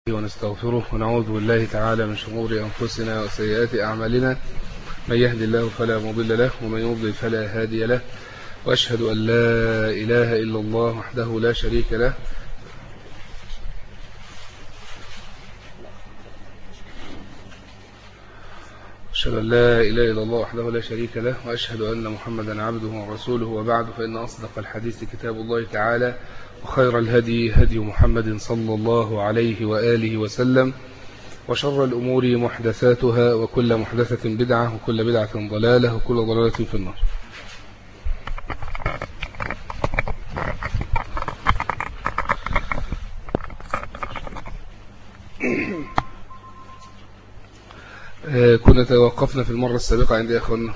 ونستغفره ونعوذ بالله تعالى من شرور أنفسنا وسيئات أعمالنا. من يهد الله فلا مضل له ومن يضلل فلا هادي له، وأشهد أن لا إله إلا الله وحده لا شريك له وأشهد أن محمدا عبده ورسوله، وبعد فإن أصدق الحديث كتاب الله تعالى، وخير الهدي هدي محمد صلى الله عليه وآله وسلم، وشر الأمور محدثاتها، وكل محدثة بدعة، وكل بدعة ضلالة، وكل ضلالة في النار. كنا توقفنا في المرة السابقة عند أخونا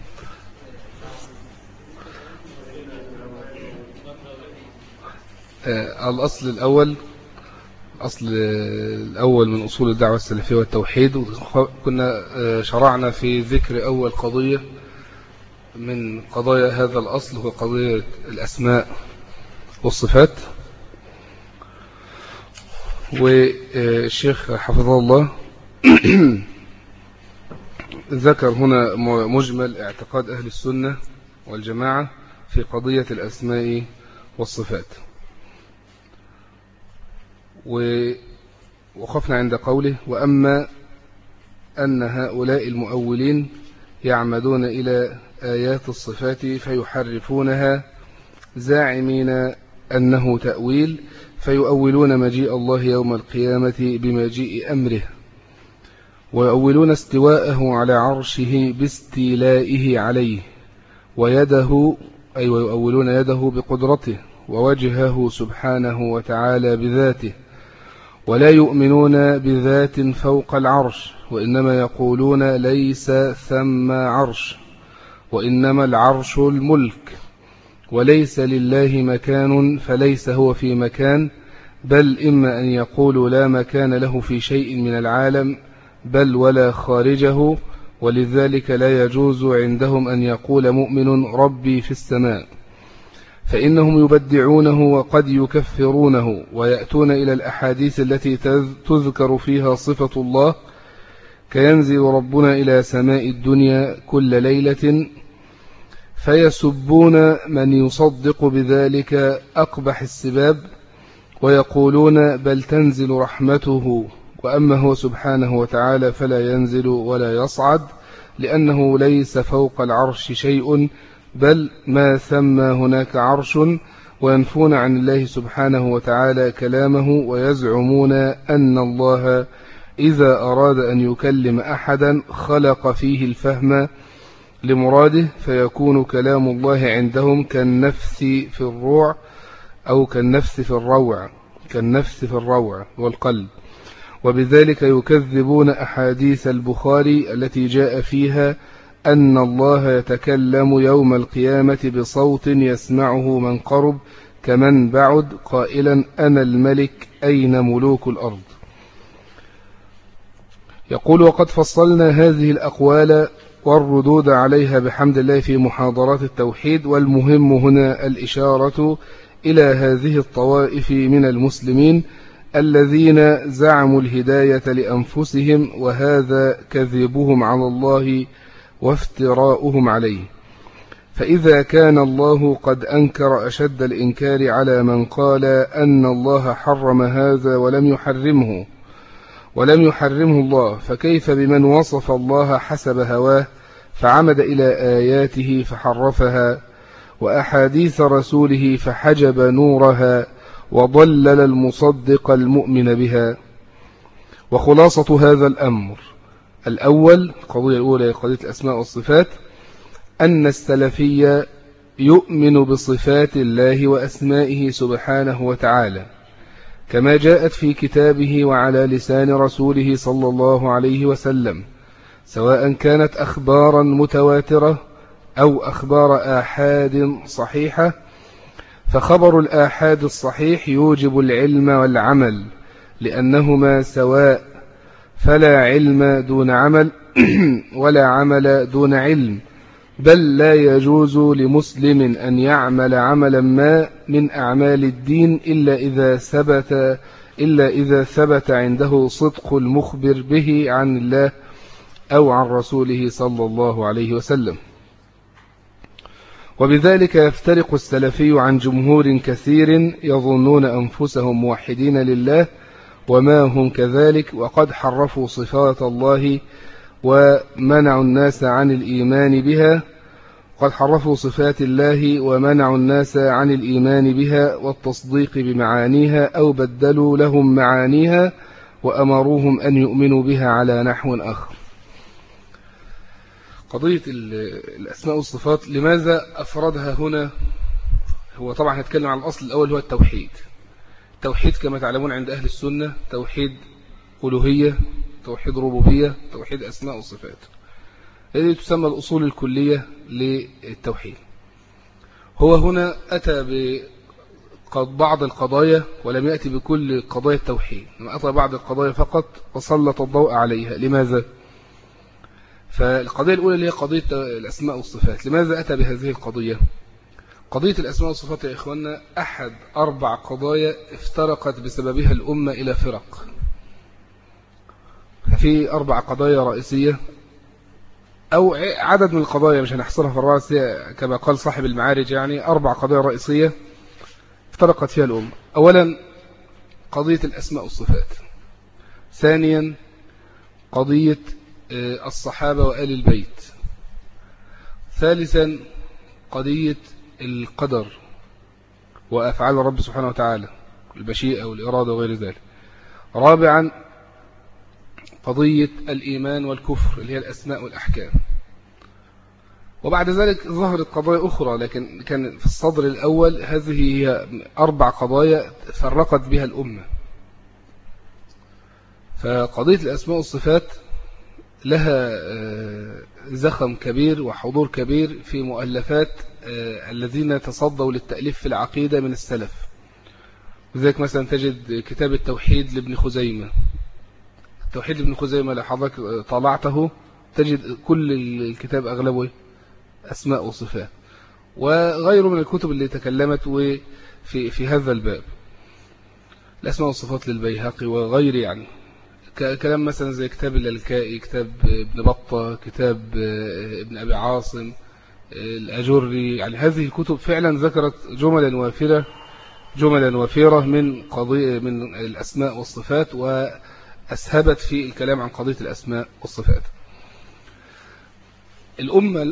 الأصل الأول من أصول الدعوة السلفية والتوحيد. كنا شرعنا في ذكر أول قضية من قضايا هذا الأصل، هو قضية الأسماء والصفات. والشيخ حفظه الله ذكر هنا مجمل اعتقاد أهل السنة والجماعة في قضية الأسماء والصفات. ووقفنا عند قوله: وأما أن هؤلاء المؤولين يعمدون إلى آيات الصفات فيحرفونها زاعمين أنه تأويل، فيؤولون مجيء الله يوم القيامة بمجيء أمره، ويؤولون استواءه على عرشه باستيلائه عليه، ويؤولون يده بقدرته، ووجهه سبحانه وتعالى بذاته، ولا يؤمنون بذات فوق العرش، وإنما يقولون ليس ثم عرش، وإنما العرش الملك، وليس لله مكان فليس هو في مكان، بل إما أن يقولوا لا مكان له في شيء من العالم بل ولا خارجه، ولذلك لا يجوز عندهم أن يقول مؤمن ربي في السماء، فإنهم يبدعونه وقد يكفرونه، ويأتون إلى الأحاديث التي تذكر فيها صفة الله، كينزل ربنا إلى سماء الدنيا كل ليلة، فيسبون من يصدق بذلك أقبح السباب، ويقولون بل تنزل رحمته، وأما هو سبحانه وتعالى فلا ينزل ولا يصعد، لأنه ليس فوق العرش شيء، بل ما ثم هناك عرش، وينفون عن الله سبحانه وتعالى كلامه، ويزعمون أن الله إذا أراد أن يكلم أحدا خلق فيه الفهم لمراده، فيكون كلام الله عندهم كالنفس في الروع، أو كالنفس في الروع والقلب. وبذلك يكذبون أحاديث البخاري التي جاء فيها أن الله يتكلم يوم القيامة بصوت يسمعه من قرب كمن بعد، قائلا أنا الملك أين ملوك الأرض. يقول: وقد فصلنا هذه الأقوال والردود عليها بحمد الله في محاضرات التوحيد، والمهم هنا الإشارة إلى هذه الطوائف من المسلمين الذين زعموا الهداية لأنفسهم، وهذا كذبهم على الله وافتراؤهم عليه. فإذا كان الله قد أنكر أشد الإنكار على من قال أن الله حرم هذا ولم يحرمه الله، فكيف بمن وصف الله حسب هواه فعمد إلى آياته فحرفها، وأحاديث رسوله فحجب نورها، وضلل المصدق المؤمن بها. وخلاصة هذا الأمر الأول، القضية الأولى قضية الأسماء والصفات، أن السلفي يؤمن بصفات الله وأسمائه سبحانه وتعالى كما جاءت في كتابه وعلى لسان رسوله صلى الله عليه وسلم، سواء كانت أخبارا متواترة أو أخبار آحاد صحيحة. فخبر الآحاد الصحيح يوجب العلم والعمل لأنهما سواء، فلا علم دون عمل ولا عمل دون علم، بل لا يجوز لمسلم أن يعمل عملا ما من أعمال الدين إلا إذا ثبت إلا إذا ثبت عنده صدق المخبر به عن الله أو عن رسوله صلى الله عليه وسلم. وبذلك يفترق السلفي عن جمهور كثير يظنون أنفسهم موحدين لله وما هم كذلك، وقد حرفوا صفات الله ومنعوا الناس عن الإيمان بها، قد حرفوا صفات الله ومنعوا الناس عن الإيمان بها والتصديق بمعانيها، أو بدلوا لهم معانيها وأمروهم أن يؤمنوا بها على نحو آخر. قضية الأسماء والصفات لماذا أفردها هنا؟ هو طبعا هنتكلم عن الأصل الأول هو التوحيد. التوحيد كما تعلمون عند أهل السنة توحيد ألوهية، توحيد ربوبية، توحيد أسماء وصفات. هذه تسمى الأصول الكلية للتوحيد. هو هنا أتى ببعض القضايا ولم يأتي بكل قضايا التوحيد، أتى بعض القضايا فقط وسلط الضوء عليها. لماذا؟ فالقضية الأولى اللي هي قضية الأسماء والصفات، لماذا أتى بهذه القضية؟ قضية الأسماء والصفات يا إخواننا أحد 4 قضايا افترقت بسببها الأمة إلى فرق. في 4 قضايا رئيسية أو عدد من القضايا مش هنحصرها في الرئيسية كما قال صاحب المعارج، يعني 4 قضايا رئيسية افترقت فيها الأمة. أولا قضية الأسماء والصفات، ثانيا قضية الصحابة وآل البيت، ثالثا قضية القدر وأفعال الرب سبحانه وتعالى، المشيئة والإرادة وغير ذلك، رابعا قضية الإيمان والكفر اللي هي الأسماء والأحكام. وبعد ذلك ظهرت قضايا أخرى، لكن كان في الصدر الأول هذه هي 4 قضايا فرقت بها الأمة. فقضية الأسماء والصفات لها زخم كبير وحضور كبير في مؤلفات الذين تصدوا للتأليف في العقيدة من السلف. لذلك مثلا تجد كتاب التوحيد لابن خزيمة، التوحيد لابن خزيمة لو حضرتك طالعته تجد كل الكتاب أغلبه أسماء وصفات، وغيره من الكتب اللي تكلمت في هذا الباب، الأسماء والصفات للبيهقي وغيره. يعني كلام مثلا زي كتاب اللالكائي، كتاب ابن بطة، كتاب ابن أبي عاصم، الأجري. يعني هذه الكتب فعلا ذكرت جملا وافرة من الأسماء والصفات، وأسهبت في الكلام عن قضية الأسماء والصفات. الأمة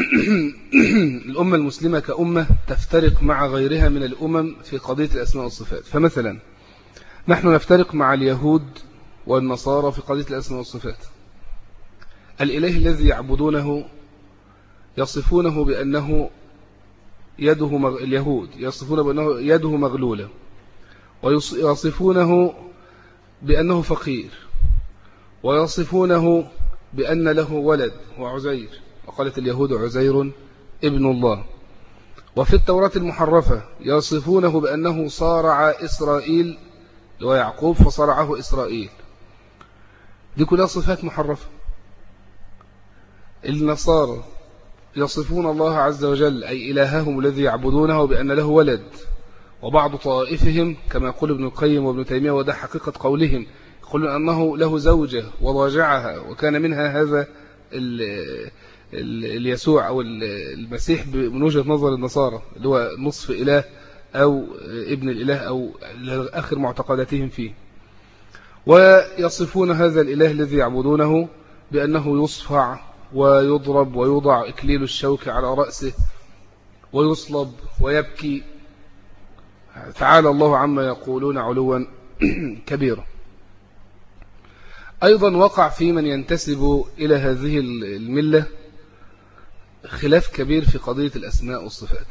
المسلمة كأمة تفترق مع غيرها من الأمم في قضية الأسماء والصفات. فمثلا نحن نفترق مع اليهود والنصارى في قضية الأسماء والصفات. الإله الذي يعبدونه يصفونه بأنه اليهود يصفونه بأنه يده مغلولة، ويصفونه بأنه فقير، ويصفونه بأن له ولد وعزير، وقالت اليهود عزير ابن الله. وفي التوراة المحرفة يصفونه بأنه صارع إسرائيل ويعقوب فصارعه إسرائيل. دي كلها صفات محرفة. النصارى يصفون الله عز وجل أي إلههم الذي يعبدونه بأن له ولد، وبعض طائفهم كما يقول ابن القيم وابن تيمية وده حقيقة قولهم يقولون أنه له زوجة وضاجعها، وكان منها هذا اليسوع أو المسيح من وجهة نظر النصارى اللي هو نصف إله أو ابن الإله أو آخر معتقداتهم فيه. ويصفون هذا الإله الذي يعبدونه بأنه يصفع ويضرب ويوضع إكليل الشوك على رأسه ويصلب ويبكي. تعالى الله عما يقولون علوا كبيرا. أيضا وقع في من ينتسب إلى هذه الملة خلاف كبير في قضية الأسماء والصفات.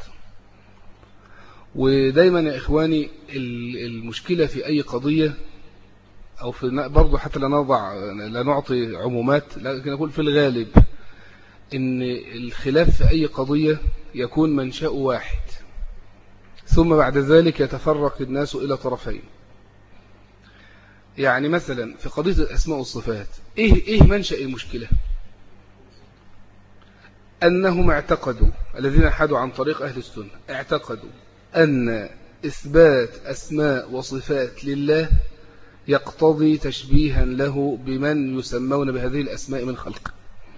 ودايما يا إخواني المشكلة في أي قضية أو في برضو حتى لا نعطي عمومات، لكن أقول في الغالب إن الخلاف في أي قضية يكون منشأ واحد، ثم بعد ذلك يتفرق الناس إلى طرفين. يعني مثلا في قضية الأسماء والصفات إيه منشأ المشكلة؟ أنهم اعتقدوا، الذين حادوا عن طريق أهل السنة اعتقدوا أن إثبات أسماء وصفات لله يقتضي تشبيها له بمن يسمون بهذه الأسماء من خلق.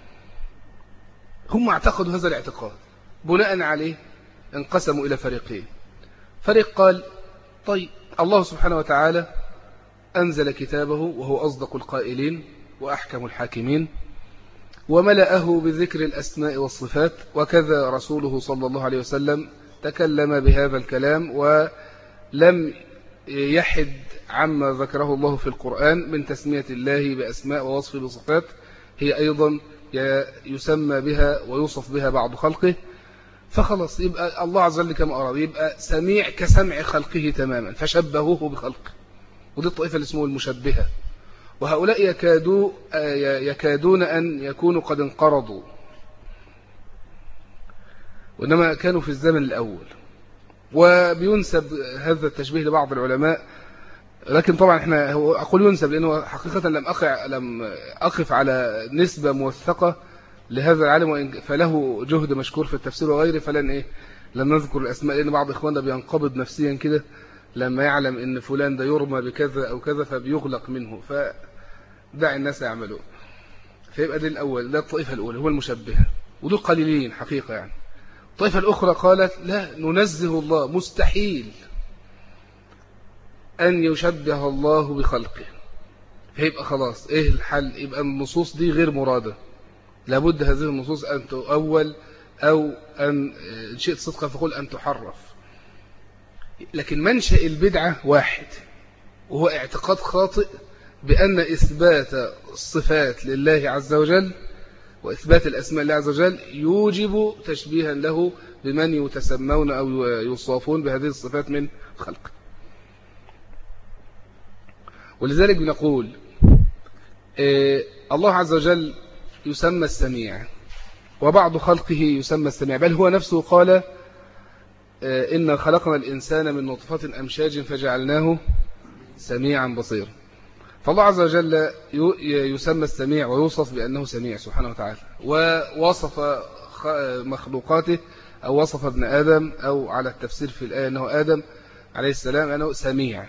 هم اعتقدوا هذا الاعتقاد، بناء عليه انقسموا إلى فريقين. فريق قال طيب الله سبحانه وتعالى أنزل كتابه وهو أصدق القائلين وأحكم الحاكمين، وملأه بذكر الأسماء والصفات، وكذا رسوله صلى الله عليه وسلم تكلم بهذا الكلام ولم يحد عما ذكره الله في القرآن من تسمية الله بأسماء ووصف بصفات هي أيضا يسمى بها ويوصف بها بعض خلقه. فخلص يبقى الله عز وجل كما أراد، يبقى سميع كسمع خلقه تماما، فشبهوه بخلقه. ودي الطائفة اللي اسمه المشبهة، وهؤلاء يكادون أن يكونوا قد انقرضوا، وإنما كانوا في الزمن الأول. وبينسب هذا التشبيه لبعض العلماء، لكن طبعا احنا أقول ينسب لأنه حقيقة لم أقف على نسبة موثقة لهذا العالم، فله جهد مشكور في التفسير وغيره، فلن نذكر الأسماء، لأن بعض إخواننا بينقبض نفسيا كده لما يعلم إن فلان ده يرمى بكذا أو كذا فبيغلق منه، فدع الناس يعملوا. فيبقى دي الأول، ده الطائفة الأولى هو المشبهة، ودول قليلين حقيقة يعني. الطائفة الأخرى قالت لا، ننزه الله، مستحيل أن يشبه الله بخلقه. فيبقى خلاص إيه الحل؟ يبقى النصوص دي غير مرادة، لابد هذه النصوص أن تؤول أو أن شئت صدقا فقل أن تحرف. لكن منشأ البدعة واحد، وهو اعتقاد خاطئ بأن إثبات الصفات لله عز وجل وإثبات الأسماء لله عز وجل يوجب تشبيها له بمن يتسمون أو يوصفون بهذه الصفات من خلق. ولذلك بنقول الله عز وجل يسمى السميع، وبعض خلقه يسمى السميع، بل هو نفسه قال إن خلقنا الإنسان من نطفة أمشاج فجعلناه سميعا بصيرا. فالله عز وجل يسمى السميع ويوصف بأنه سميع سبحانه وتعالى، ووصف مخلوقاته أو وصف ابن آدم، أو على التفسير في الآية أنه آدم عليه السلام أنه سميع.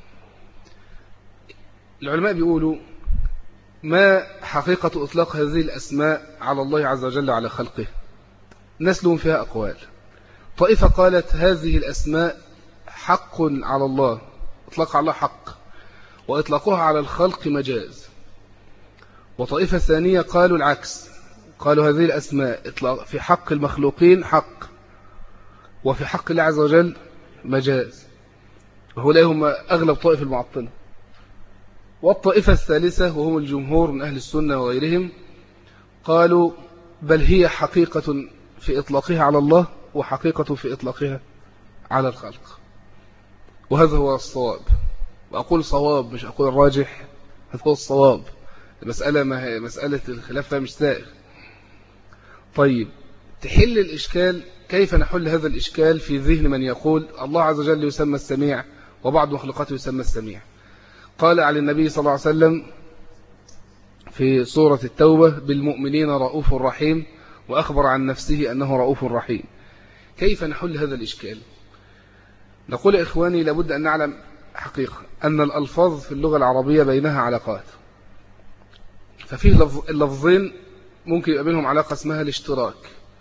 العلماء بيقولوا ما حقيقة إطلاق هذه الأسماء على الله عز وجل وعلى خلقه؟ الناس لهم فيها أقوال. طائفة قالت هذه الأسماء حق على الله، إطلاق على الله حق، وإطلاقها على الخلق مجاز. وطائفة ثانية قالوا العكس، قالوا هذه الأسماء إطلاق في حق المخلوقين حق، وفي حق الله عز وجل مجاز. وهؤلاء هم أغلب طائفة المعطلة. والطائفة الثالثة وهم الجمهور من أهل السنة وغيرهم قالوا بل هي حقيقة في إطلاقها على الله وحقيقة في إطلاقها على الخلق. وهذا هو الصواب، وأقول صواب مش أقول راجح، هذا هو الصواب. المسألة ما هي مسألة الخلاف مش سائغ. طيب تحل الإشكال، كيف نحل هذا الإشكال في ذهن من يقول الله عز وجل يسمى السميع وبعض مخلوقاته يسمى السميع؟ قال عن النبي صلى الله عليه وسلم في سورة التوبة بالمؤمنين رؤوف رحيم، وأخبر عن نفسه أنه رؤوف رحيم. كيف نحل هذا الإشكال؟ نقول يا إخواني لابد أن نعلم حقيقة أن الألفاظ في اللغة العربية بينها علاقات. ففيه اللفظين ممكن يبقى بينهم علاقة اسمها الاشتراك،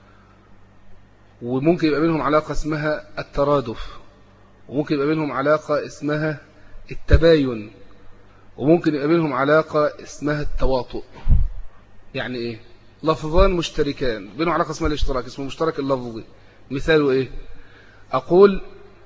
وممكن يبقى بينهم علاقة اسمها الترادف، وممكن يبقى بينهم علاقة اسمها التباين، وممكن يبقى بينهم علاقة اسمها التواطؤ. يعني ايه؟ لفظان مشتركان بينهم علاقة اسمها الاشتراك، اسمه مشترك اللفظي. مثاله ايه؟ اقول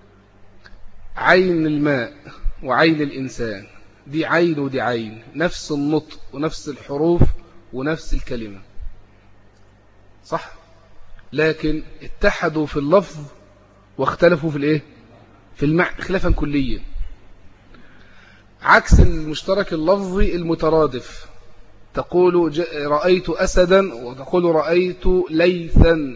عين الماء وعين الانسان، دي عين ودي عين، نفس النطق ونفس الحروف ونفس الكلمة، صح؟ لكن اتحدوا في اللفظ واختلفوا في الايه؟ في المعنى خلافا كليا. عكس المشترك اللفظي المترادف، تقول رأيت أسدا وتقول رأيت ليثا،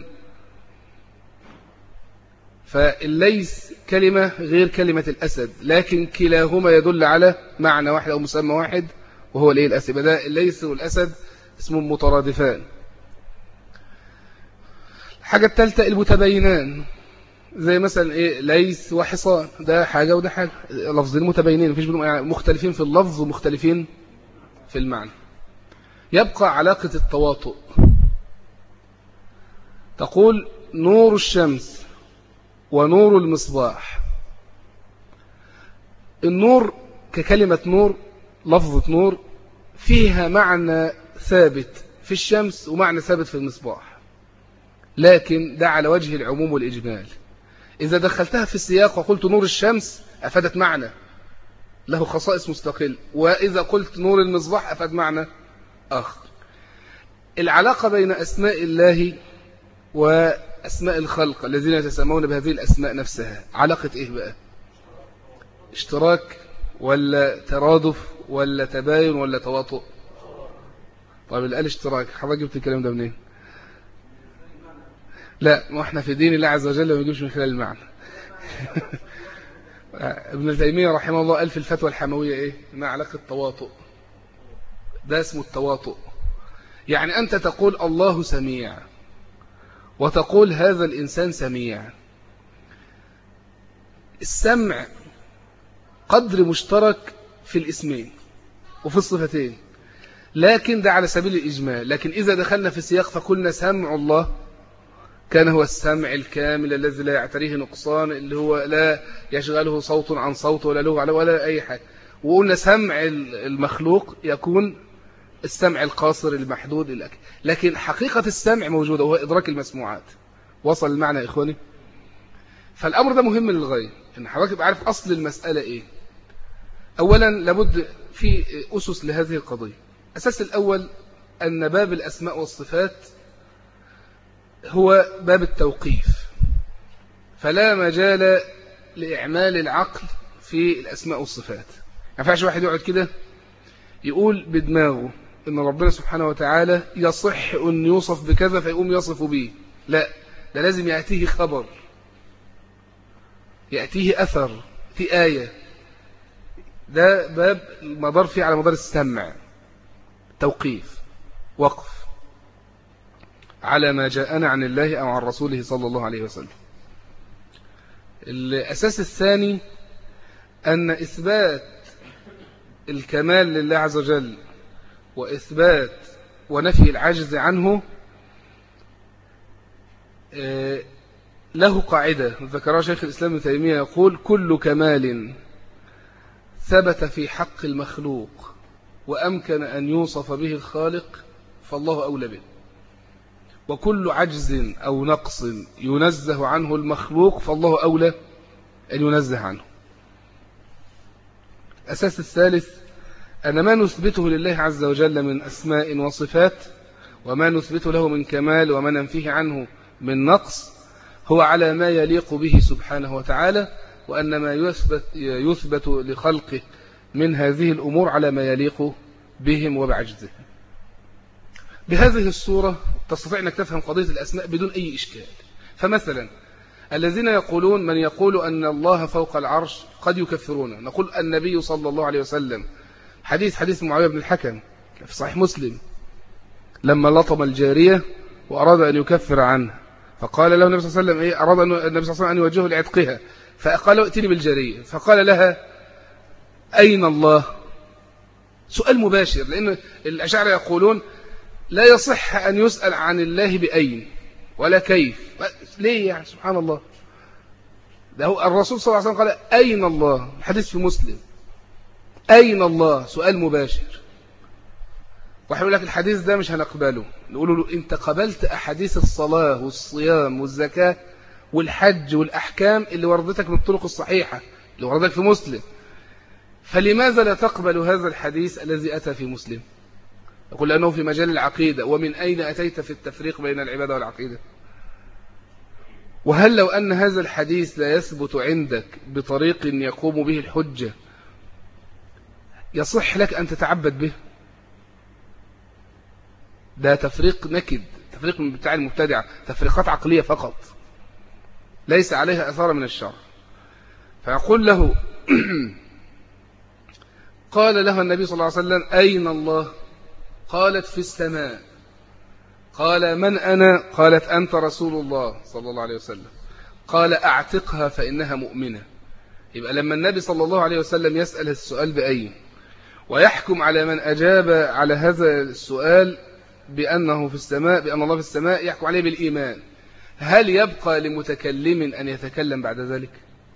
فالليث كلمة غير كلمة الأسد، لكن كلاهما يدل على معنى واحد أو مسمى واحد وهو الايه؟ الأسد. ده الليث والأسد اسمهم مترادفان. الحاجة الثالثة المتباينان، زي مثلا إيه ليث وحصان، ده حاجة وده حاجة، لفظين متباينين مفيش بينهم يعني مختلفين في اللفظ ومختلفين في المعنى. يبقى علاقة التواطؤ. تقول نور الشمس ونور المصباح. النور ككلمة نور، لفظة نور فيها معنى ثابت في الشمس ومعنى ثابت في المصباح، لكن ده على وجه العموم والإجمال. إذا دخلتها في السياق وقلت نور الشمس أفادت معنى له خصائص مستقل، وإذا قلت نور المصباح أفاد معنى آخر. العلاقة بين أسماء الله وأسماء الخلق الذين يتسمون بهذه الأسماء نفسها علاقة إيه بقى؟ اشتراك ولا ترادف ولا تباين ولا تواطؤ؟ طيب اللي قال اشتراك حضرتك جبت الكلام ده منين؟ لا، ما احنا في دين الله عز وجل ما بيجيبش من خلال المعنى. ابن تيمية رحمه الله قال في الفتوى الحموية ايه؟ ما علاقة التواطؤ؟ ده اسمه التواطؤ. يعني أنت تقول الله سميع وتقول هذا الإنسان سميع. السمع قدر مشترك في الاسمين وفي الصفتين، لكن ده على سبيل الإجمال. لكن إذا دخلنا في السياق فقلنا سمع الله كان هو السمع الكامل الذي لا يعتريه نقصان، اللي هو لا يشغله صوت عن صوت ولا له ولا أي حاجة. وقلنا سمع المخلوق يكون السمع القاصر المحدود لكن حقيقة السمع موجودة وهو إدراك المسموعات. وصل المعنى يا إخواني؟ فالأمر ده مهم للغاية، إن حضرتك يبقى عارف أصل المسألة إيه. أولا لابد في أسس لهذه القضية. أساس الأول أن باب الأسماء والصفات هو باب التوقيف، فلا مجال لإعمال العقل في الأسماء والصفات. ما ينفعش واحد يقعد كده يقول بدماغه إن ربنا سبحانه وتعالى يصح أن يوصف بكذا فيقوم يصف به. لا، ده لازم يأتيه خبر، يأتيه أثر في آية. ده باب مدار فيه على مدار السمع، توقيف، وقف على ما جاءنا عن الله أو عن رسوله صلى الله عليه وسلم. الأساس الثاني أن إثبات الكمال لله عز وجل وإثبات ونفي العجز عنه له قاعدة ذكرها شيخ الإسلام ابن تيمية، يقول كل كمال ثبت في حق المخلوق وأمكن أن يوصف به الخالق فالله أولى به، وكل عجز أو نقص ينزه عنه المخلوق فالله أولى أن ينزه عنه. الأساس الثالث أن ما نثبته لله عز وجل من أسماء وصفات وما نثبته له من كمال وما ننفيه عنه من نقص هو على ما يليق به سبحانه وتعالى، وأن ما يثبت لخلقه من هذه الأمور على ما يليق بهم وبعجزهم. بهذه الصورة تستطيع أنك تفهم قضية الأسماء بدون أي إشكال. فمثلا الذين يقولون من يقول أن الله فوق العرش قد يكفرون. نقول النبي صلى الله عليه وسلم حديث معاوية بن الحكم في صحيح مسلم لما لطم الجارية وأراد أن يكفر عنها، فقال له النبي صلى الله عليه وسلم أراد النبي صلى الله عليه وسلم أن يوجهه لعتقها، فقال ائتني بالجارية، فقال لها أين الله؟ سؤال مباشر، لأن الأشاعرة يقولون لا يصح أن يسأل عن الله بأين ولا كيف. ليه يعني؟ سبحان الله، ده هو الرسول صلى الله عليه وسلم قال أين الله، الحديث في مسلم، أين الله؟ سؤال مباشر. واحد يقول لك الحديث ده مش هنقبله، نقول له أنت قبلت أحاديث الصلاة والصيام والزكاة والحج والأحكام اللي وردتك بالطرق الصحيحة اللي وردتك في مسلم، فلماذا لا تقبل هذا الحديث الذي أتى في مسلم؟ يقول لأنه في مجال العقيدة. ومن أين أتيت في التفريق بين العبادة والعقيدة؟ وهل لو أن هذا الحديث لا يثبت عندك بطريق يقوم به الحجة يصح لك أن تتعبد به؟ ده تفريق نكد، تفريق من بتاع المبتدعة، تفريقات عقلية فقط ليس عليها أثار من الشرع. فيقول له قال له النبي صلى الله عليه وسلم أين الله؟ قالت في السماء. قال من أنا؟ قالت أنت رسول الله صلى الله عليه وسلم. قال أعتقها فإنها مؤمنة. يبقى لما النبي صلى الله عليه وسلم يسأل السؤال بأي ويحكم على من أجاب على هذا السؤال بأنه في السماء، بأن الله في السماء، يحكم عليه بالإيمان، هل يبقى لمتكلم أن يتكلم بعد ذلك؟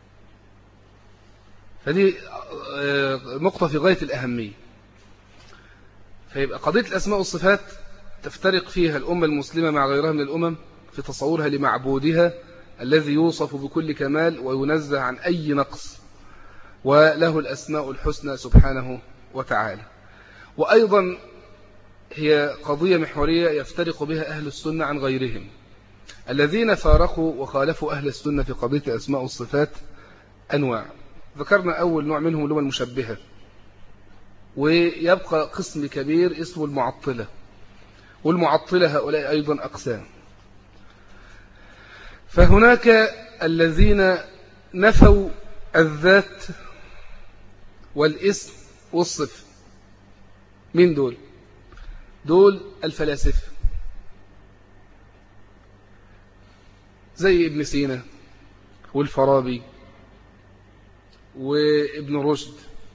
فدي نقطة في غاية الأهمية. فيبقى قضية الأسماء والصفات تفترق فيها الأمة المسلمة مع غيرها من الأمم في تصورها لمعبودها الذي يوصف بكل كمال وينزه عن أي نقص، وله الأسماء الحسنى سبحانه وتعالى. وأيضا هي قضية محورية يفترق بها أهل السنة عن غيرهم. الذين فارقوا وخالفوا أهل السنة في قضية الأسماء والصفات أنواع، ذكرنا أول نوع منهم اللي هو المشبهة، ويبقى قسم كبير اسمه المعطلة، والمعطلة هؤلاء أيضا أقسام. فهناك الذين نفوا الذات والاسم والصفة. من دول؟ دول الفلاسفة زي ابن سينا والفارابي وابن رشد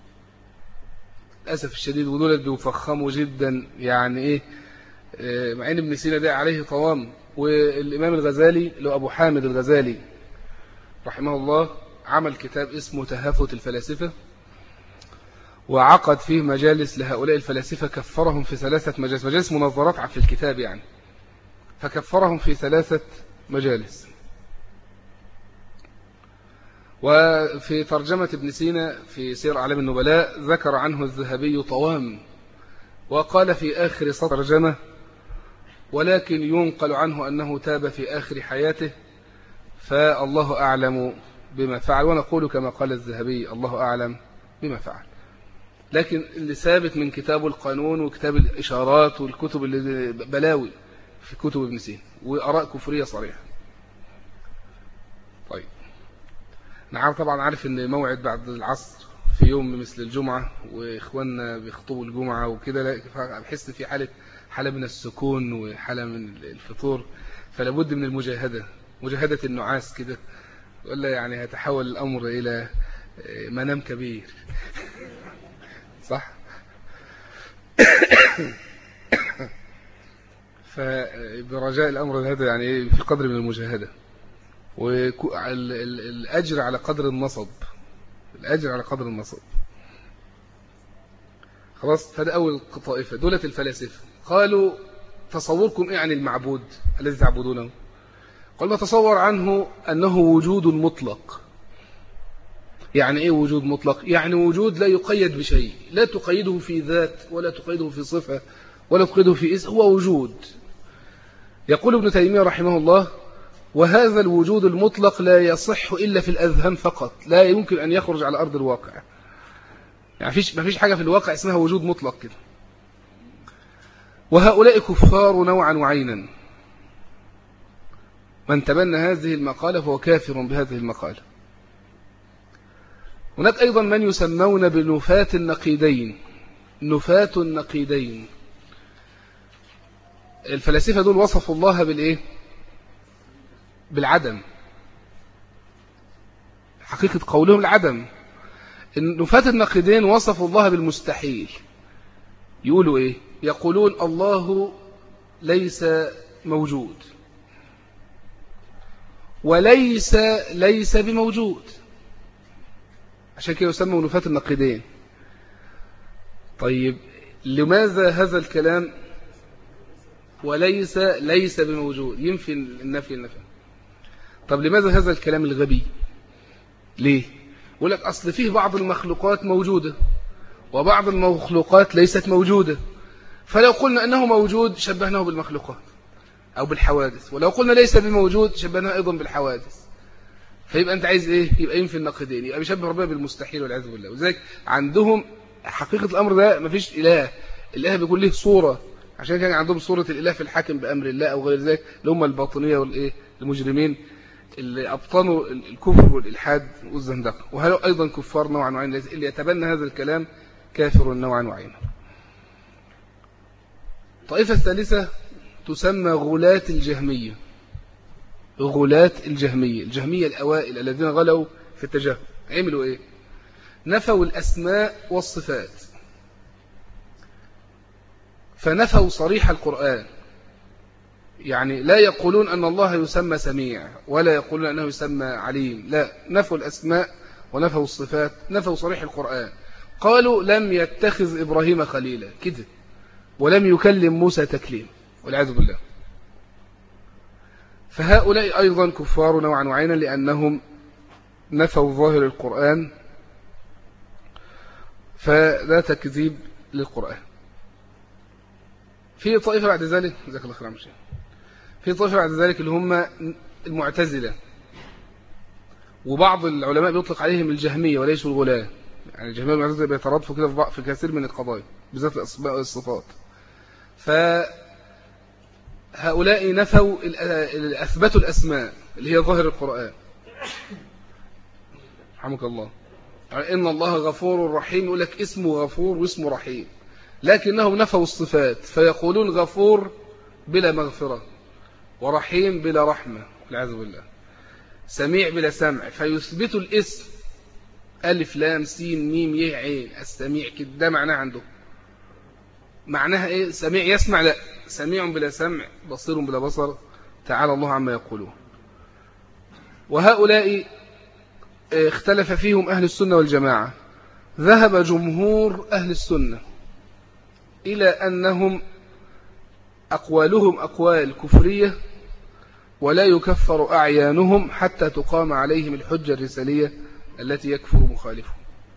للأسف الشديد، ودول بيفخموا جدا يعني إيه، مع ان ابن سينا ده عليه طوام. والإمام الغزالي اللي هو أبو حامد الغزالي رحمه الله عمل كتاب اسمه تهافت الفلاسفة، وعقد فيه مجالس لهؤلاء الفلاسفة، كفرهم في 3 مجالس، مجالس مناظرات في الكتاب يعني، فكفرهم في 3 مجالس. وفي ترجمة ابن سينا في سير أعلام النبلاء ذكر عنه الذهبي طوام، وقال في آخر سطر ترجمة: ولكن ينقل عنه أنه تاب في آخر حياته، فالله أعلم بما فعل، ونقول كما قال الذهبي: الله أعلم بما فعل. لكن اللي ثابت من كتاب القانون وكتاب الإشارات والكتب اللي بلاوي في كتب ابن سينا، وآراء كفرية صريحة. طيب، نعم طبعا عارف ان موعد بعد العصر في يوم مثل الجمعة وإخواننا بيخطبوا الجمعة وكده، بحس في حالة من السكون وحالة من الفطور، فلابد من المجاهدة، مجاهدة النعاس كده، ولا يعني هيتحول الأمر إلى منام كبير. صح؟ فبرجاء الأمر هذا يعني في قدر من المجاهدة، والأجر على قدر النصب، الأجر على قدر النصب. خلاص، هذا أول طائفة، دولة الفلاسفة. قالوا: تصوركم إيه عن المعبود الذي تعبدونه؟ قال: نتصور عنه أنه وجود مطلق. يعني إيه وجود مطلق؟ يعني وجود لا يقيد بشيء، لا تقيده في ذات ولا تقيده في صفة ولا تقيده في اسم، هو وجود. يقول ابن تيمية رحمه الله: وهذا الوجود المطلق لا يصح إلا في الأذهان فقط، لا يمكن أن يخرج على أرض الواقع. يعني ما فيش حاجة في الواقع اسمها وجود مطلق كده. وهؤلاء كفار نوعا وعينا، من تبنى هذه المقالة فهو كافر بهذه المقالة. هناك أيضا من يسمون بنفاة النقيدين، نفاة النقيدين. الفلاسفة دول وصفوا الله بالإيه؟ بالعدم، حقيقة قولهم العدم. نفاة النقيدين وصفوا الله بالمستحيل. يقولوا إيه؟ يقولون الله ليس موجود وليس بموجود، عشان كده يسموا نفاة النقيدين. طيب، لماذا هذا الكلام ليس بموجود ينفي النفي؟ طب لماذا هذا الكلام الغبي؟ ليه؟ يقول لك أصل فيه بعض المخلوقات موجودة وبعض المخلوقات ليست موجودة، فلو قلنا أنه موجود شبهناه بالمخلوقات أو بالحوادث، ولو قلنا ليس بموجود شبهناه أيضا بالحوادث. فيبقى أنت عايز إيه؟ يبقى ينفي النقيضين، يبقى بيشبه ربنا بالمستحيل والعياذ بالله. وذلك عندهم حقيقة الأمر ده مفيش إله، الإله بيكون له صورة، عشان كان عندهم صورة الإله في الحاكم بأمر الله أو غير ذلك، اللي هم الباطنية والإيه المجرمين اللي أبطنوا الكفر والإلحاد والزندقة. وهؤلاء أيضا كفار نوعا وعينا، اللي يتبنى هذا الكلام كافر نوعا وعينا. الطائفة الثالثة تسمى غلاة الجهمية. غلاة الجهمية الأوائل الذين غلوا في التجهم عملوا إيه؟ نفوا الأسماء والصفات، فنفوا صريح القرآن، يعني لا يقولون أن الله يسمى سميع ولا يقولون أنه يسمى عليم، لا، نفوا الأسماء ونفوا الصفات، نفوا صريح القرآن. قالوا لم يتخذ إبراهيم خليلا كده، ولم يكلم موسى تكليم، والعياذ بالله. فهؤلاء أيضا كفار نوعا وعينا، لأنهم نفوا ظاهر القرآن، فلا تكذيب للقرآن. في طائفة بعد ذلك، جزاك الله خير، في طائفة بعد ذلك اللي هم المعتزلة، وبعض العلماء بيطلق عليهم الجهمية وليسوا الغلاة، يعني الجهمية والمعتزلة بيترادفوا كده في كثير من القضايا بالذات الأسماء والصفات. فهؤلاء نفوا أثبتوا الأسماء اللي هي ظاهر القرآن، رحمك الله، إن الله غفور رحيم، يقول لك اسمه غفور واسمه رحيم، لكنهم نفوا الصفات، فيقولون غفور بلا مغفرة، ورحيم بلا رحمة، والعياذ بالله، سميع بلا سمع، فيثبتوا الاسم ألف لام سين ميم يه عين السميع كده، ده معناه عنده. معناها إيه؟ سميع يسمع؟ لا، سميع بلا سمع، بصير بلا بصر، تعالى الله عما يقولون. وهؤلاء اختلف فيهم أهل السنة والجماعة. ذهب جمهور أهل السنة إلى أنهم أقوالهم أقوال كفرية، ولا يكفر أعيانهم حتى تقام عليهم الحجة الرسالية التي يكفر مخالفه.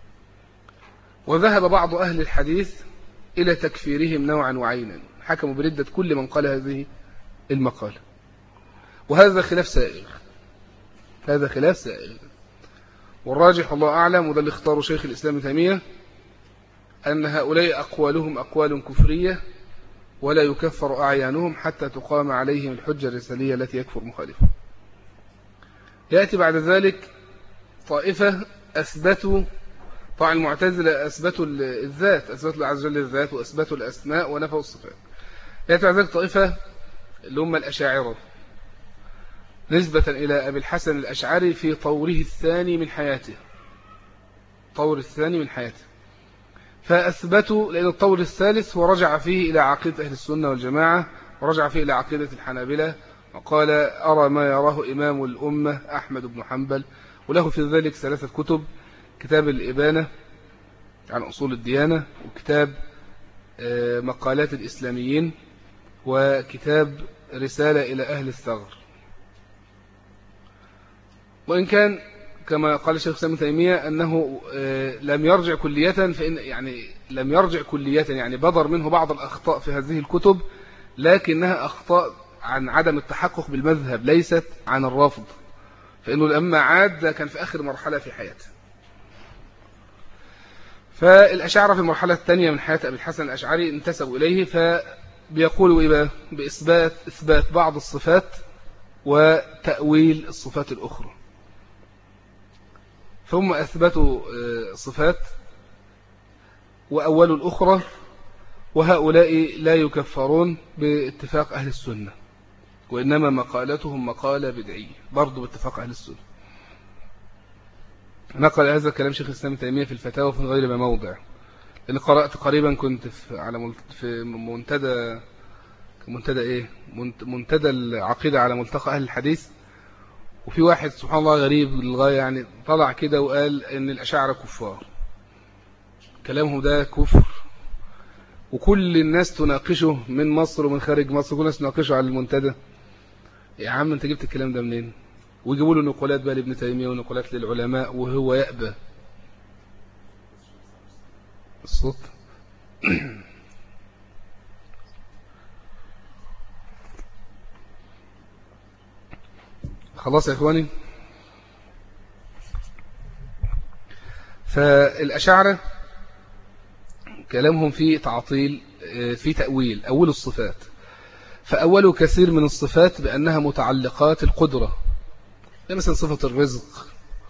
وذهب بعض أهل الحديث إلى تكفيرهم نوعا وعينا، حكموا بردة كل من قال هذه المقالة، وهذا خلاف سائغ، هذا خلاف سائغ. والراجح الله أعلم، وده اللي اختاره شيخ الإسلام ابن تيمية، أن هؤلاء أقوالهم أقوال كفرية، ولا يكفر أعيانهم حتى تقام عليهم الحجة الرسالية التي يكفر مخالفه. يأتي بعد ذلك طائفة أثبتوا، طبعا المعتزلة أثبتوا الذات، أثبتوا الله عز وجل الذات، وأثبتوا الأسماء ونفوا الصفات. يأتي بعد ذلك طائفة اللي هم الأشاعرة، نسبة إلى أبي الحسن الأشعري في طوره الثاني من حياته، طور الثاني من حياته، فأثبتوا، لأن الطور الثالث ورجع فيه إلى عقيدة أهل السنة والجماعة، ورجع فيه إلى عقيدة الحنابلة، وقال أرى ما يراه إمام الأمة أحمد بن حنبل، وله في ذلك 3 كتب: كتاب الإبانة عن أصول الديانة، وكتاب مقالات الإسلاميين، وكتاب رسالة إلى أهل الثغر. وإن كان كما قال الشيخ الإسلام ابن تيمية أنه لم يرجع كلية، فإن يعني لم يرجع كلية، يعني بدر منه بعض الأخطاء في هذه الكتب، لكنها أخطاء عن عدم التحقق بالمذهب، ليست عن الرافض، فإنه لما عاد كان في آخر مرحلة في حياته. فالأشاعرة في المرحلة الثانية من حياة أبي الحسن الأشعري انتسبوا إليه، فبيقولوا إيه؟ بإثبات بعض الصفات وتأويل الصفات الأخرى. ثم أثبتوا صفات وأولوا الأخرى، وهؤلاء لا يكفرون باتفاق أهل السنة، وإنما مقالتهم مقالة بدعية برضو باتفاق أهل السنة. نقل هذا الكلام شيخ الإسلام ابن تيمية في الفتاوى في غير ما موضع، لأن قرأت قريبا، كنت في منتدى العقيدة على ملتقى أهل الحديث، وفي واحد سبحان الله غريب للغاية، يعني طلع كده وقال إن الأشاعرة كفار، كلامه ده كفر، وكل الناس تناقشه من مصر ومن خارج مصر، كل الناس تناقشه على المنتدى. يا عم انت جبت الكلام ده منين؟ ويجيبوا له نقولات بقى لابن تيمية ونقولات للعلماء، وهو يأبى. الصوت خلاص يا إخواني. فالأشاعرة كلامهم في تعطيل، في تأويل، أول الصفات، فأولوا كثير من الصفات بأنها متعلقات القدرة، مثلا صفة الرزق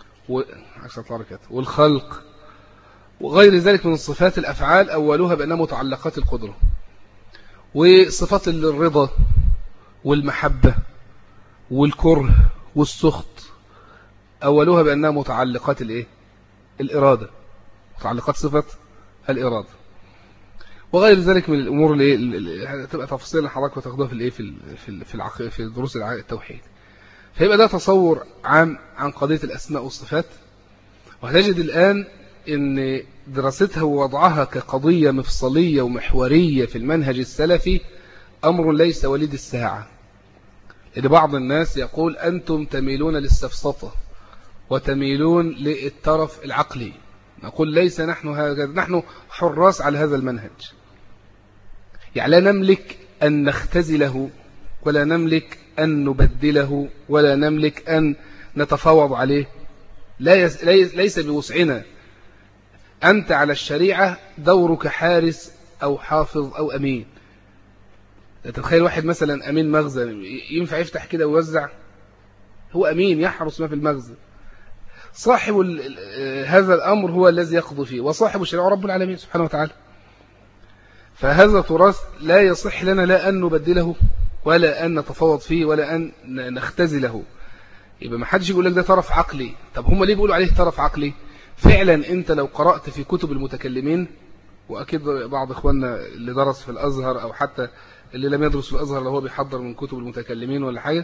والخلق وغير ذلك من الصفات. الأفعال أولوها بأنها متعلقات القدرة، وصفات الرضا والمحبة والكره والسخط أولها بأنها متعلقات الإرادة، متعلقات صفة الإرادة، وغير ذلك من الأمور اللي هتبقى تفصيلا حضرتك وتاخدوها في دروس التوحيد. فيبقى ده تصور عام عن قضية الأسماء والصفات. وهتجد الآن أن دراستها ووضعها كقضية مفصلية ومحورية في المنهج السلفي أمر ليس وليد الساعة. إن بعض الناس يقول أنتم تميلون للسفسطة وتميلون للطرف العقلي. نقول ليس نحن هكذا، نحن حراس على هذا المنهج. يعني لا نملك أن نختزله، ولا نملك أن نبدله، ولا نملك أن نتفاوض عليه. ليس بوسعنا. أنت على الشريعة دورك حارس أو حافظ أو أمين. تتخيل واحد مثلا أمين مخزن ينفع يفتح كده ويوزع؟ هو أمين يحرس ما في المخزن. صاحب هذا الأمر هو الذي يقضي فيه، وصاحب الشريعة رب العالمين سبحانه وتعالى. فهذا تراث لا يصح لنا لا أن نبدله ولا أن نتفاوض فيه ولا أن نختزله. يبقى ما حدش يقول لك ده طرف عقلي. طب هم ليه بيقولوا عليه طرف عقلي؟ فعلا أنت لو قرأت في كتب المتكلمين، وأكيد بعض إخواننا اللي درس في الأزهر أو حتى اللي لم يدرس في الأزهر لو هو بيحضر من كتب المتكلمين ولا حاجة،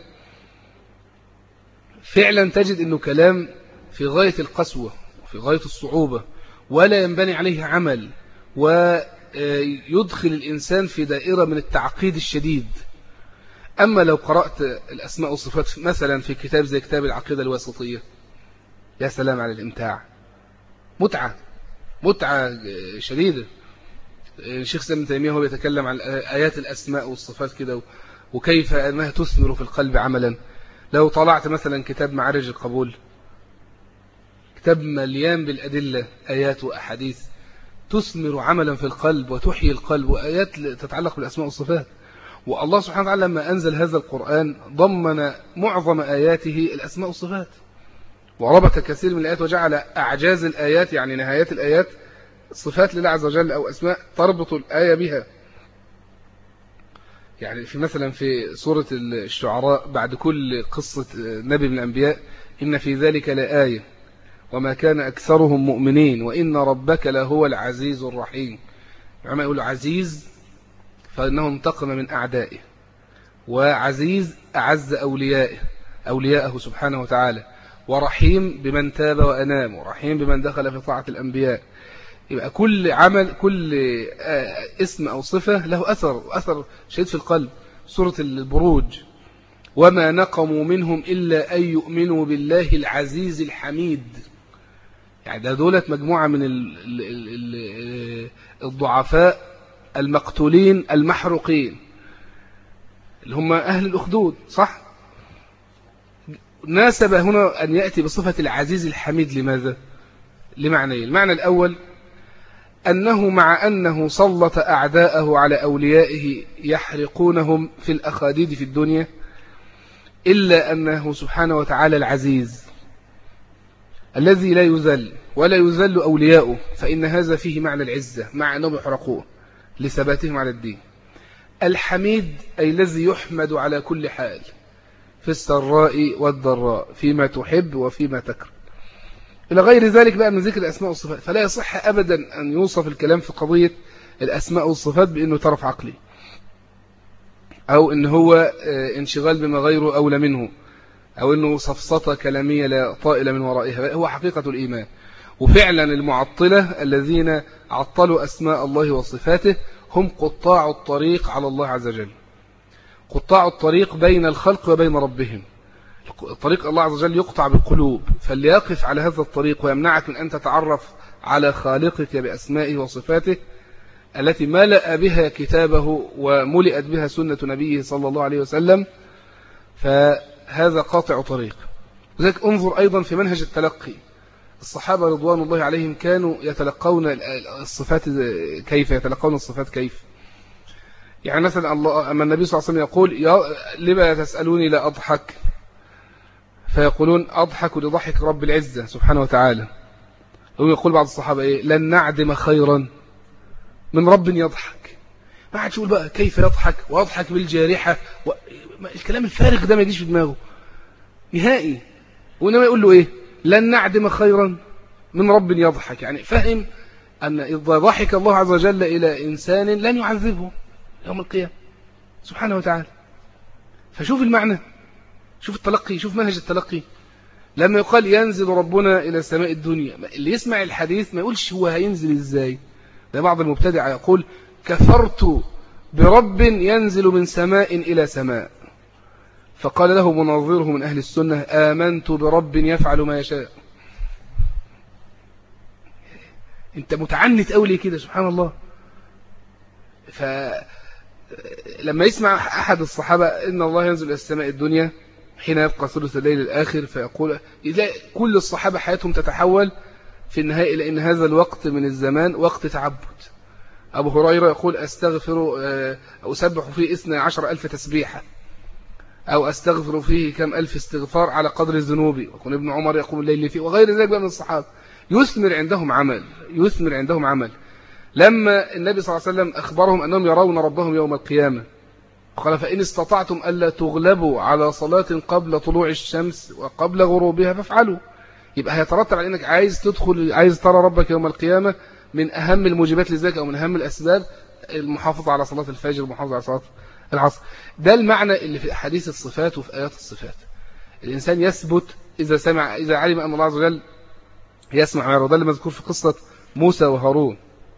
فعلا تجد أنه كلام في غاية القسوة وفي غاية الصعوبة، ولا ينبني عليه عمل، ويدخل الإنسان في دائرة من التعقيد الشديد. أما لو قرأت الأسماء والصفات مثلا في كتاب زي كتاب العقيدة الواسطية، يا سلام على الإمتاع، متعة شديدة. الشيخ ابن تيمية هو بيتكلم عن آيات الأسماء والصفات كده، وكيف أنها تثمر في القلب عملا. لو طلعت مثلا كتاب معارج القبول، كتاب مليان بالأدلة، آيات وأحاديث تثمر عملا في القلب وتحيي القلب، وآيات تتعلق بالأسماء والصفات. والله سبحانه وتعالى لما أنزل هذا القرآن ضمن معظم آياته الأسماء والصفات، وربط كثير من الآيات وجعل أعجاز الآيات يعني نهايات الآيات صفات لله عز وجل أو أسماء تربط الآية بها. يعني في مثلا في سورة الشعراء بعد كل قصة نبي من الأنبياء إن في ذلك لآية وما كان أكثرهم مؤمنين وإن ربك لهو العزيز الرحيم. عما يقول عزيز فإنه انتقم من أعدائه، وعزيز أعز أولياءه سبحانه وتعالى، ورحيم بمن تاب وأنام، ورحيم بمن دخل في طاعة الأنبياء. يبقى كل عمل، كل اسم أو صفة له أثر شديد في القلب. سورة البروج وما نقموا منهم إلا أن يؤمنوا بالله العزيز الحميد. يعني ده دولت مجموعة من الضعفاء المقتولين المحروقين اللي هم أهل الأخدود، صح؟ ناسب هنا أن يأتي بصفة العزيز الحميد. لماذا؟ لمعنى المعنى الأول أنه مع أنه سلط أعداءه على أوليائه يحرقونهم في الأخاديد في الدنيا، إلا أنه سبحانه وتعالى العزيز الذي لا يذل ولا يذل أولياؤه، فإن هذا فيه معنى العزة مع أنهم يحرقوه لثباتهم على الدين. الحميد أي الذي يحمد على كل حال في السراء والضراء، فيما تحب وفيما تكره، إلى غير ذلك بقى من ذكر الأسماء والصفات. فلا يصح أبدا أن يوصف الكلام في قضية الأسماء والصفات بأنه طرف عقلي، أو أنه هو انشغال بما غيره أولى منه، أو أنه صفصطة كلامية لا طائل من ورائها. هو حقيقة الإيمان. وفعلا المعطلة الذين عطلوا أسماء الله وصفاته هم قطاع الطريق على الله عز وجل، قطاع الطريق بين الخلق وبين ربهم. طريق الله عز وجل يقطع بالقلوب، فاللي يقف على هذا الطريق ويمنعك من أن تتعرف على خالقك بأسمائه وصفاته التي ملأ بها كتابه وملئت بها سنة نبيه صلى الله عليه وسلم، فهذا قاطع طريق. وذلك انظر أيضا في منهج التلقي. الصحابة رضوان الله عليهم كانوا يتلقون الصفات كيف؟ يتلقون الصفات كيف؟ يعني مثلا أما النبي صلى الله عليه وسلم يقول لما تسألوني لا أضحك، فيقولون أضحك لضحك رب العزة سبحانه وتعالى. ويقول بعض الصحابة إيه؟ لن نعدم خيرا من رب يضحك. ما حدش يقول بقى كيف يضحك ويضحك بالجارحة الكلام الفارغ ده ما يجيش في دماغه. نهائي. وإنما يقول له إيه؟ لن نعدم خيرا من رب يضحك. يعني فهم أن إذا ضحك الله عز وجل إلى إنسان لن يعذبه يوم القيامة سبحانه وتعالى. فشوف المعنى، شوف التلقي، شوف منهج التلقي. لما يقال ينزل ربنا إلى السماء الدنيا، اللي يسمع الحديث ما يقولش هو هينزل إزاي. ده بعض المبتدع يقول كفرت برب ينزل من سماء إلى سماء. فقال له مناظره من أهل السنة آمنت برب يفعل ما يشاء. انت متعنت قولي كده سبحان الله. فلما يسمع أحد الصحابة إن الله ينزل إلى السماء الدنيا حين يبقى ثلث الليل الآخر، فيقول إذا كل الصحابة حياتهم تتحول في النهاية إلى أن هذا الوقت من الزمان وقت تعبد. أبو هريرة يقول أستغفر أو أسبح فيه 12,000 تسبيحة، أو أستغفر فيه كم ألف استغفار على قدر الذنوب. ويكون ابن عمر يقوم الليل فيه، وغير ذلك من الصحابة. يثمر عندهم عمل، يثمر عندهم عمل. لما النبي صلى الله عليه وسلم أخبرهم أنهم يرون ربهم يوم القيامة، قال فإن استطعتم ألا تغلبوا على صلاة قبل طلوع الشمس وقبل غروبها فافعلوا. يبقى هيترتب على أنك عايز تدخل، عايز ترى ربك يوم القيامة، من أهم الموجبات لذلك أو من أهم الأسباب المحافظة على صلاة الفجر والمحافظة على صلاة العصر. ده المعنى اللي في أحاديث الصفات وفي آيات الصفات. الإنسان يثبت إذا سمع، إذا علم أن الله عز وجل يسمع ويرى. ده اللي مذكور في قصة موسى وهارون.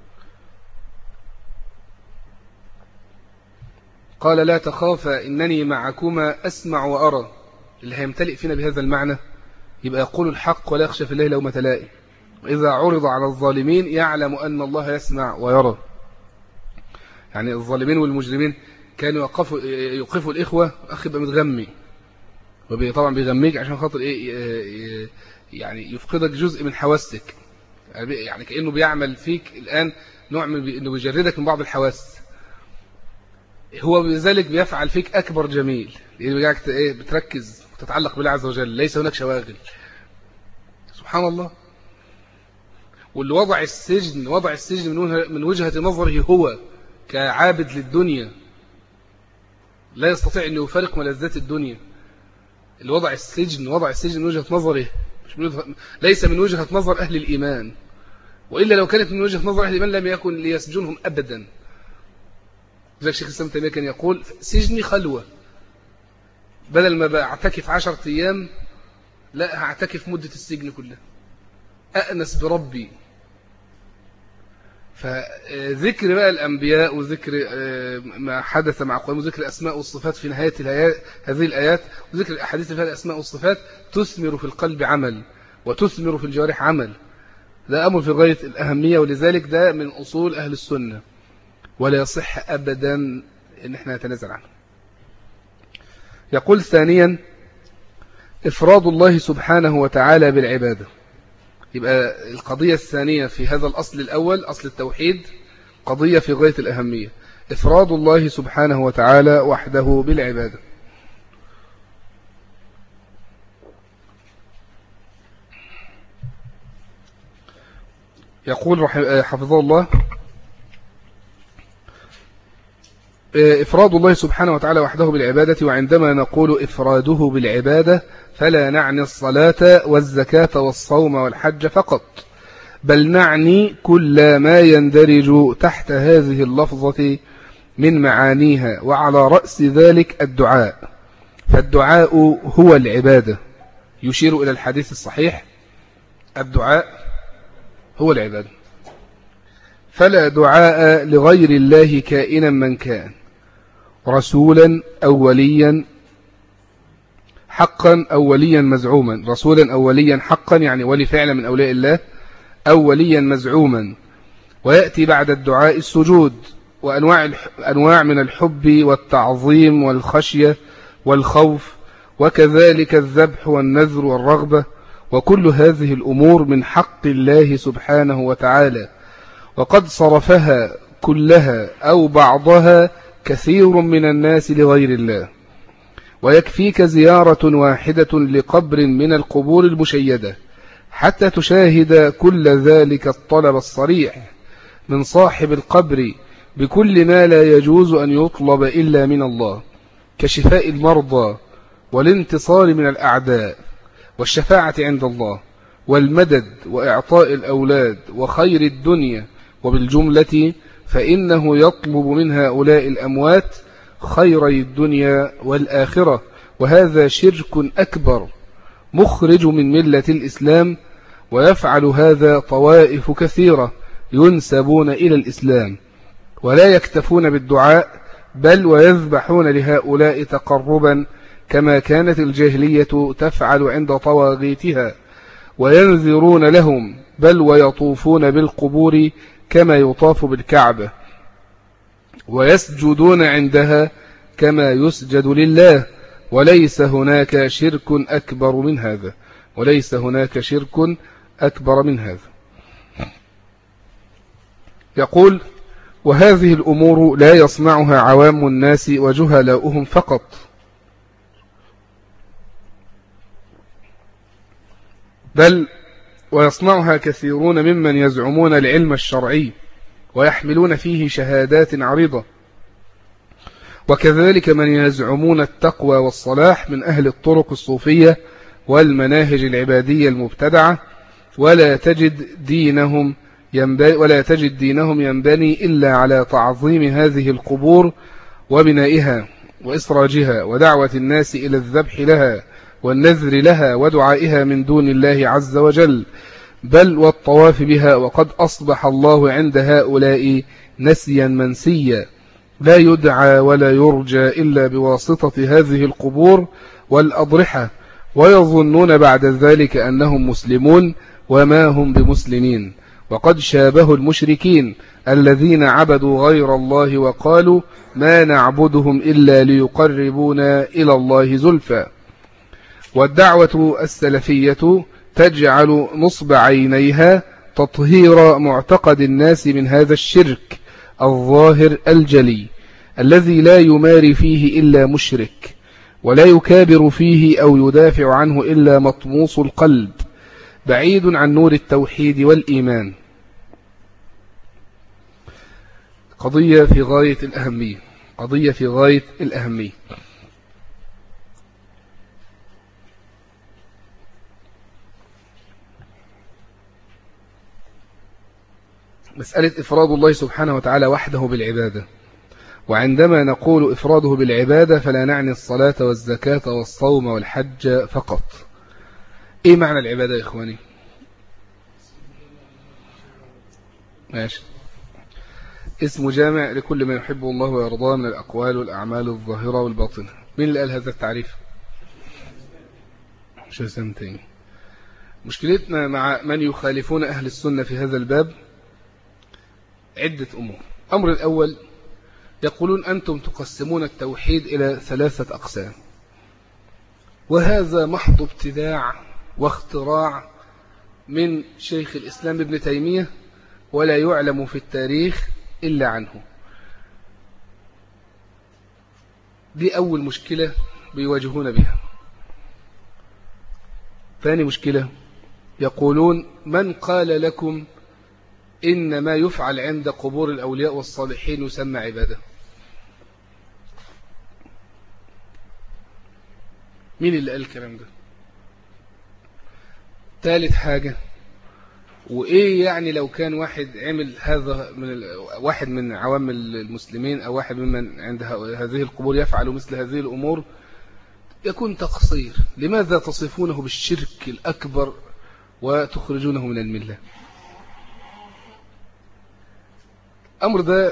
قال لا تخافا إنني معكما أسمع وأرى. اللي هيمتلئ فينا بهذا المعنى يبقى يقول الحق ولا يخشى في الله لومة لائم. وإذا عرض على الظالمين يعلم أن الله يسمع ويرى. يعني الظالمين والمجرمين كانوا يوقفوا الإخوة، أخي بقى متغمي، وطبعا بيغميك عشان خاطر إيه؟ يعني يفقدك جزء من حواسك. يعني كأنه بيعمل فيك الآن نوع من إنه بيجردك من بعض الحواس. هو بذلك بيفعل فيك أكبر جميل، لأنه بيجعلك بتركز وتتعلق بالله عز وجل، ليس هناك شواغل. سبحان الله. واللي وضع السجن من وجهة نظره هو كعابد للدنيا، لا يستطيع أن يفارق ملذات الدنيا. اللي وضع السجن من وجهة نظره، ليس من وجهة نظر أهل الإيمان. وإلا لو كانت من وجهة نظر أهل الإيمان لم يكن ليسجنهم أبدا. زي الشيخ الإسلام تيمية كان يقول سجني خلوة، بدل ما بعتكف 10 أيام لا هعتكف مدة السجن كلها، أأنس بربي. فذكر بقى الأنبياء وذكر ما حدث مع قوم وذكر الأسماء والصفات في نهاية هذه الآيات وذكر الأحاديث فيها الأسماء والصفات تثمر في القلب عمل وتثمر في الجوارح عمل. ده أمر في غاية الأهمية، ولذلك ده من أصول أهل السنة، ولا يصح أبدا إن احنا نتنازل عنه. يقول ثانيا إفراد الله سبحانه وتعالى بالعبادة. يبقى القضية الثانية في هذا الأصل الأول، أصل التوحيد، قضية في غاية الأهمية، إفراد الله سبحانه وتعالى وحده بالعبادة. يقول حفظه الله إفراد الله سبحانه وتعالى وحده بالعبادة. وعندما نقول إفراده بالعبادة فلا نعني الصلاة والزكاة والصوم والحج فقط، بل نعني كل ما يندرج تحت هذه اللفظة من معانيها، وعلى رأس ذلك الدعاء. فالدعاء هو العبادة، يشير إلى الحديث الصحيح الدعاء هو العبادة. فلا دعاء لغير الله كائنا من كان، رسولا أو وليا حقا أو وليا مزعوما. رسولا أو وليا حقا يعني ولي فعلا من أولياء الله، أو وليا مزعوما. ويأتي بعد الدعاء السجود وأنواع من الحب والتعظيم والخشية والخوف، وكذلك الذبح والنذر والرغبة. وكل هذه الأمور من حق الله سبحانه وتعالى، وقد صرفها كلها أو بعضها كثير من الناس لغير الله. ويكفيك زيارة واحدة لقبر من القبور المشيدة حتى تشاهد كل ذلك الطلب الصريح من صاحب القبر بكل ما لا يجوز أن يطلب إلا من الله، كشفاء المرضى والانتصار من الأعداء والشفاعة عند الله والمدد وإعطاء الأولاد وخير الدنيا، وبالجملة فإنه يطلب من هؤلاء الأموات خيري الدنيا والآخرة، وهذا شرك أكبر مخرج من ملة الإسلام، ويفعل هذا طوائف كثيرة ينسبون إلى الإسلام، ولا يكتفون بالدعاء بل ويذبحون لهؤلاء تقربا كما كانت الجاهلية تفعل عند طواغيتها، وينذرون لهم بل ويطوفون بالقبور كما يطاف بالكعبة، ويسجدون عندها كما يسجد لله، وليس هناك شرك أكبر من هذا، وليس هناك شرك أكبر من هذا. يقول: وهذه الأمور لا يصنعها عوام الناس وجهلاؤهم فقط، بل ويصنعها كثيرون ممن يزعمون العلم الشرعي ويحملون فيه شهادات عريضة، وكذلك من يزعمون التقوى والصلاح من أهل الطرق الصوفية والمناهج العبادية المبتدعة، ولا تجد دينهم ينبني إلا على تعظيم هذه القبور وبنائها وإسراجها ودعوة الناس إلى الذبح لها والنذر لها ودعائها من دون الله عز وجل، بل والطواف بها، وقد أصبح الله عند هؤلاء نسيا منسيا، لا يدعى ولا يرجى إلا بواسطة هذه القبور والأضرحة، ويظنون بعد ذلك أنهم مسلمون وما هم بمسلمين، وقد شابهوا المشركين الذين عبدوا غير الله وقالوا ما نعبدهم إلا ليقربونا إلى الله زلفى. والدعوة السلفية تجعل نصب عينيها تطهير معتقد الناس من هذا الشرك الظاهر الجلي الذي لا يماري فيه إلا مشرك، ولا يكابر فيه أو يدافع عنه إلا مطموس القلب بعيد عن نور التوحيد والإيمان. قضية في غاية الأهمية، قضية في غاية الأهمية. مسألة إفراد الله سبحانه وتعالى وحده بالعبادة. وعندما نقول إفراده بالعبادة فلا نعني الصلاة والزكاة والصوم والحج فقط. إيه معنى العبادة يا إخواني؟ ماشي. اسم جامع لكل ما يحبه الله ويرضاه من الأقوال والأعمال الظاهرة والباطنة. مين اللي قال هذا التعريف؟ مش اسم تاني. مشكلتنا مع من يخالفون أهل السنة في هذا الباب عدة أمور. أمر الأول، يقولون أنتم تقسمون التوحيد إلى 3 أقسام، وهذا محض ابتداع واختراع من شيخ الإسلام ابن تيمية، ولا يعلم في التاريخ إلا عنه. دي أول مشكلة بيواجهون بها. ثاني مشكلة، يقولون من قال لكم إن ما يفعل عند قبور الأولياء والصالحين يسمى عبادة؟ مين اللي قال الكلام ده؟ ثالث حاجة، وإيه يعني لو كان واحد عمل هذا واحد من عوام المسلمين أو واحد ممن عند هذه القبور يفعل مثل هذه الأمور يكون تقصير، لماذا تصفونه بالشرك الأكبر وتخرجونه من الملة؟ أمر ده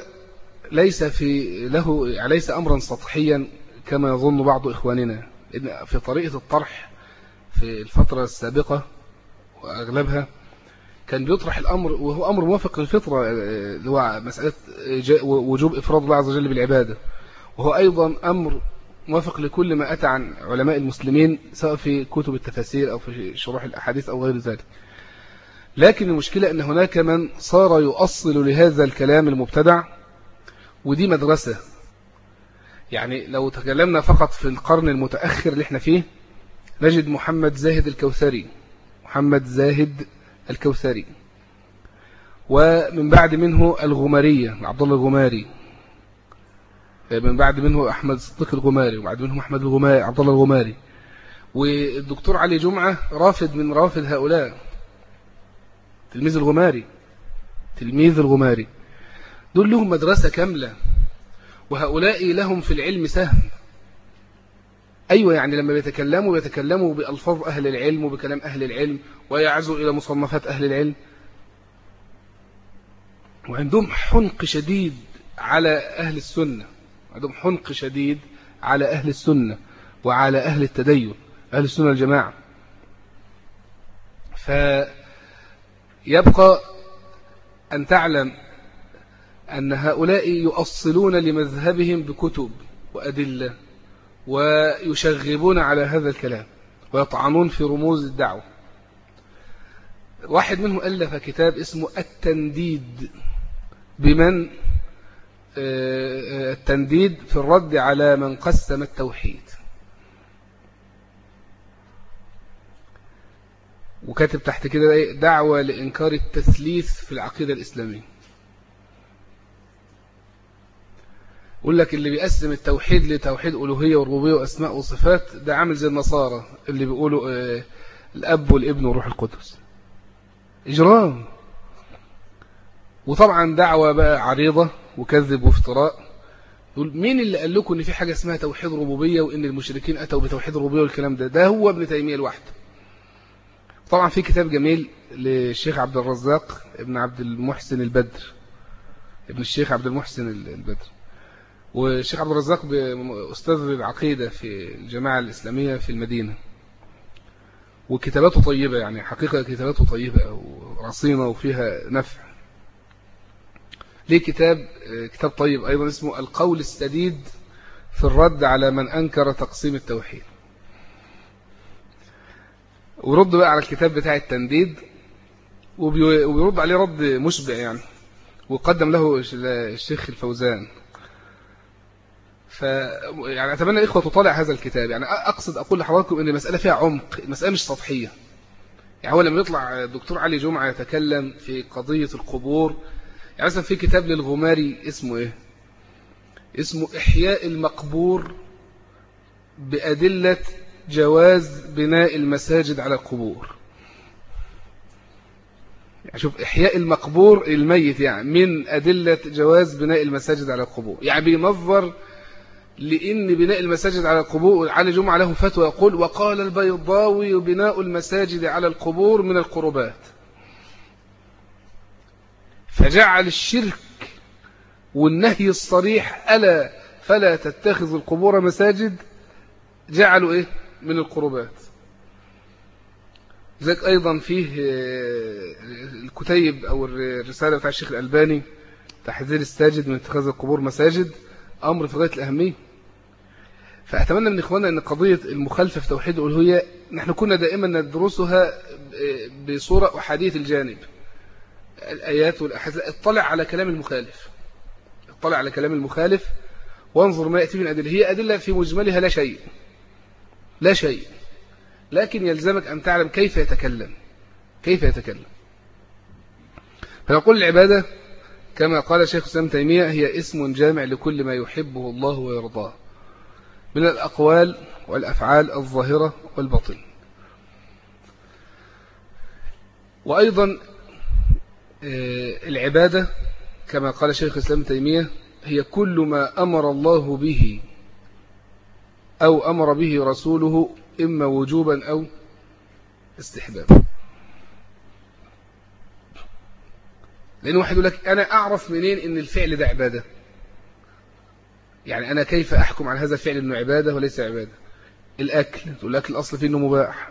ليس أمرا سطحيا كما يظن بعض إخواننا. إن في طريقة الطرح في الفترة السابقة وأغلبها كان بيطرح الأمر وهو أمر موافق للفطرة، اللي هو مسألة وجوب إفراد الله عز وجل بالعبادة، وهو أيضا أمر موافق لكل ما أتى عن علماء المسلمين سواء في كتب التفاسير أو في شروح الأحاديث أو غير ذلك. لكن المشكلة أن هناك من صار يؤصل لهذا الكلام المبتدع، ودي مدرسة. يعني لو تكلمنا فقط في القرن المتأخر اللي احنا فيه نجد محمد زاهد الكوثري، ومن بعد منه الغمارية عبد الله الغماري، من بعد منه أحمد الصديق الغماري، وبعد منهم أحمد الغماري عبد الله الغماري، والدكتور علي جمعة رافد من رافد هؤلاء، تلميذ الغماري دول لهم مدرسة كاملة، وهؤلاء لهم في العلم سهم. أيوة، يعني لما بيتكلموا بألفاظ أهل العلم وبكلام أهل العلم، ويعزوا إلى مصنفات أهل العلم، وعندهم حنق شديد على أهل السنة، وعلى أهل التدين، أهل السنة الجماعة. فيبقى أن تعلم أن هؤلاء يؤصلون لمذهبهم بكتب وأدلة، ويشغبون على هذا الكلام، ويطعنون في رموز الدعوة. واحد منهم ألف كتاب اسمه التنديد التنديد في الرد على من قسم التوحيد، وكاتب تحت كده دعوة لإنكار التثليث في العقيدة الإسلامية. يقول لك اللي بيقسم التوحيد لتوحيد ألوهية وربوبية وأسماء وصفات ده عامل زي النصارى اللي بيقولوا الأب والابن والروح القدس. إجرام، وطبعا دعوة بقى عريضة وكذب وافتراء. يقول مين اللي قال لكم إن في حاجة اسمها توحيد ربوبية وإن المشركين أتوا بتوحيد الربوبية والكلام ده هو ابن تيمية لوحده. طبعا في كتاب جميل للشيخ عبد الرزاق ابن عبد المحسن البدر، ابن الشيخ عبد المحسن البدر. والشيخ عبد الرزاق أستاذ العقيدة في الجماعة الإسلامية في المدينة، وكتاباته طيبة، يعني حقيقة كتاباته طيبة ورصينة وفيها نفع. ليه كتاب طيب أيضا اسمه القول السديد في الرد على من أنكر تقسيم التوحيد. ورد بقى على الكتاب بتاع التنديد، وبيرد عليه رد مشبع يعني، وقدم له الشيخ الفوزان. يعني أتمنى الإخوة تطالع هذا الكتاب. يعني أقصد أقول لحضراتكم أن المسألة فيها عمق، المسألة مش سطحية. يعني هو لما يطلع الدكتور علي جمعة يتكلم في قضية القبور، يعني مثلا في كتاب للغماري اسمه إيه؟ اسمه إحياء المقبور بأدلة جواز بناء المساجد على القبور. يعني شوف، إحياء المقبور الميت يعني من أدلة جواز بناء المساجد على القبور، يعني بينظر لأن بناء المساجد على القبور. علي جمعة له فتوى يقول وقال البيضاوي بناء المساجد على القبور من القربات، فجعل الشرك والنهي الصريح ألا فلا تتخذ القبور مساجد جعلوا إيه من القربات. ذلك أيضا فيه الكتيب أو الرسالة بتاع الشيخ الألباني تحذير الساجد من اتخاذ القبور مساجد، أمر في غاية الأهمية. فأتمنى من إخواننا أن قضية المخالفة في توحيد الألوهية نحن كنا دائما ندرسها بصورة أحاديث الجانب، الآيات والأحاديث. اطلع على كلام المخالف، وانظر ما يأتي من أدلة. هي أدلة في مجملها لا شيء، لكن يلزمك أن تعلم كيف يتكلم. فنقول العبادة كما قال شيخ الإسلام تيمية هي اسم جامع لكل ما يحبه الله ويرضاه من الأقوال والأفعال الظاهرة والباطنة. وأيضا العبادة كما قال شيخ الإسلام تيمية هي كل ما أمر الله به أو أمر به رسوله إما وجوبا أو استحبابا. لأن واحد يقول لك أنا أعرف منين إن الفعل ده عبادة؟ يعني أنا كيف أحكم على هذا الفعل إنه عبادة وليس عبادة؟ الأكل، تقول لك الأصل فيه إنه مباح.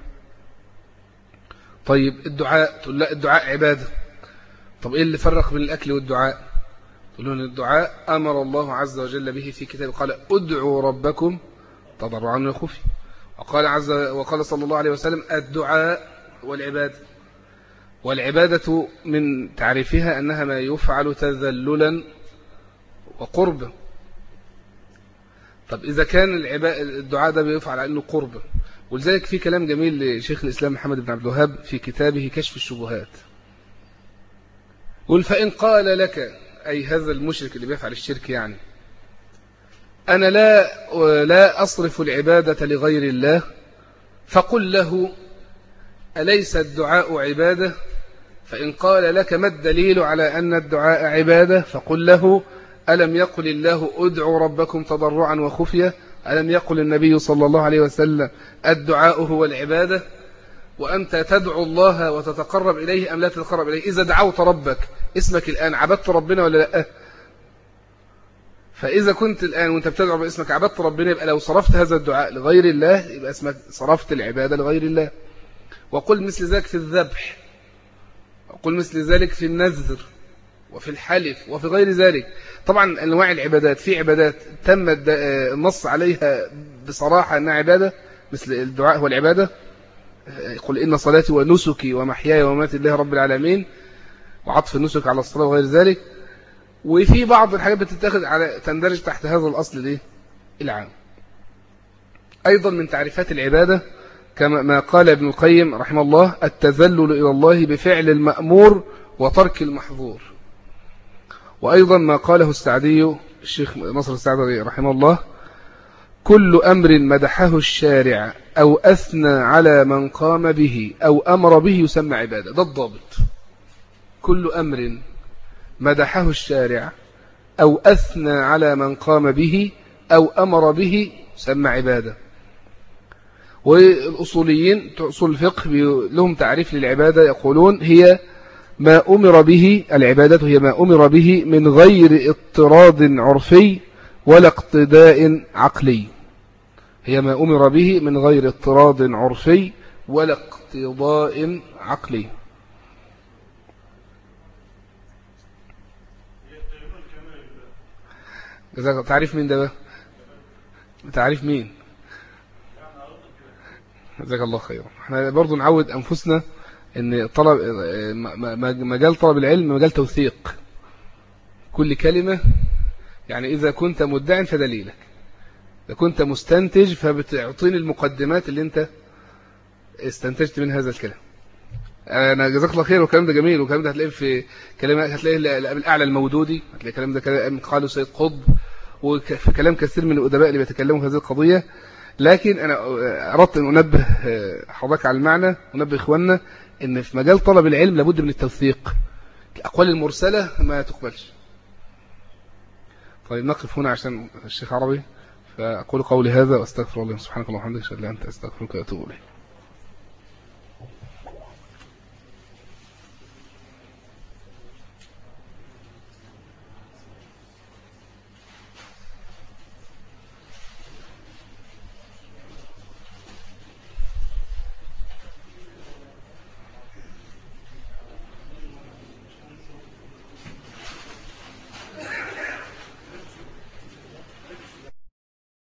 طيب الدعاء، تقول لا الدعاء عبادة. طب إيه اللي فرق بين الأكل والدعاء؟ تقول لهم الدعاء أمر الله عز وجل به في كتابه، قال ادعوا ربكم تضرعا وخفيا، وقال صلى الله عليه وسلم الدعاء والعبادة من تعريفها أنها ما يفعل تذللا وقربا. طب إذا كان الدعاء ده بيفعل على أنه قربا، ولذلك في كلام جميل لشيخ الإسلام محمد بن عبد الوهاب في كتابه كشف الشبهات، قل فإن قال لك أي هذا المشرك اللي بيفعل الشرك يعني أنا لا أصرف العبادة لغير الله فقل له أليس الدعاء عبادة؟ فإن قال لك ما الدليل على أن الدعاء عبادة؟ فقل له ألم يقل الله ادعوا ربكم تضرعا وخفية؟ ألم يقل النبي صلى الله عليه وسلم الدعاء هو العبادة؟ وأنت تدعو الله وتتقرب إليه أم لا تتقرب إليه؟ إذا دعوت ربك اسمك الآن عبدت ربنا ولا لا؟ فإذا كنت الآن وأنت بتدعو باسمك عبدت ربنا، يبقى لو صرفت هذا الدعاء لغير الله يبقى اسمك صرفت العبادة لغير الله. وقل مثل ذلك في الذبح، وقل مثل ذلك في النذر وفي الحلف وفي غير ذلك. طبعا أنواع العبادات، في عبادات تم النص عليها بصراحة أنها عبادة، مثل الدعاء هو العبادة، قل إن صلاتي ونسكي ومحياي ومماتي لله رب العالمين، وعطف النسك على الصلاة وغير ذلك. وفي بعض الحاجات بتتخذ على تندرج تحت هذا الأصل العام. أيضا من تعريفات العبادة كما ما قال ابن القيم رحمه الله التذلل إلى الله بفعل المأمور وترك المحظور. وأيضا ما قاله السعدي الشيخ نصر السعدي رحمه الله كل أمر مدحه الشارع أو أثنى على من قام به أو أمر به يسمى عبادة. ده الضابط. كل أمر مدحه الشارع أو أثنى على من قام به أو أمر به يسمى عبادة. والأصوليين أصول الفقه لهم تعريف للعبادة، يقولون هي ما أمر به، العبادة هي ما أمر به من غير اضطراد عرفي ولا اقتداء عقلي. هي ما أمر به من غير اضطراد عرفي ولا اقتضاء عقلي. تعريف مين ده بقى؟ تعريف مين؟ جزاك الله خيرا. احنا برضو نعود أنفسنا ان طلب مجال طلب العلم مجال توثيق كل كلمة. يعني إذا كنت مدعي فدليلك، إذا كنت مستنتج فبتعطيني المقدمات اللي انت استنتجت من هذا الكلام. أنا جزاك الله خير، والكلام ده جميل، والكلام ده هتلاقيه في كلمات، هتلاقيه الأعلى المودودي، هتلاقي الكلام ده كلام قاله سيد قطب، وفي كلام كثير من الأدباء اللي بيتكلموا في هذه القضية. لكن أنا أردت أن أنبه حضرتك على المعنى، ونبه إخواننا إن في مجال طلب العلم لابد من التوثيق. الأقوال المرسلة ما تقبلش. طيب نقف هنا عشان الشيخ عربي، فأقول قولي هذا وأستغفر الله سبحانك اللهم وبحمدك، أشهد أن لا إله إلا أنت، أستغفرك وأتوب إليك.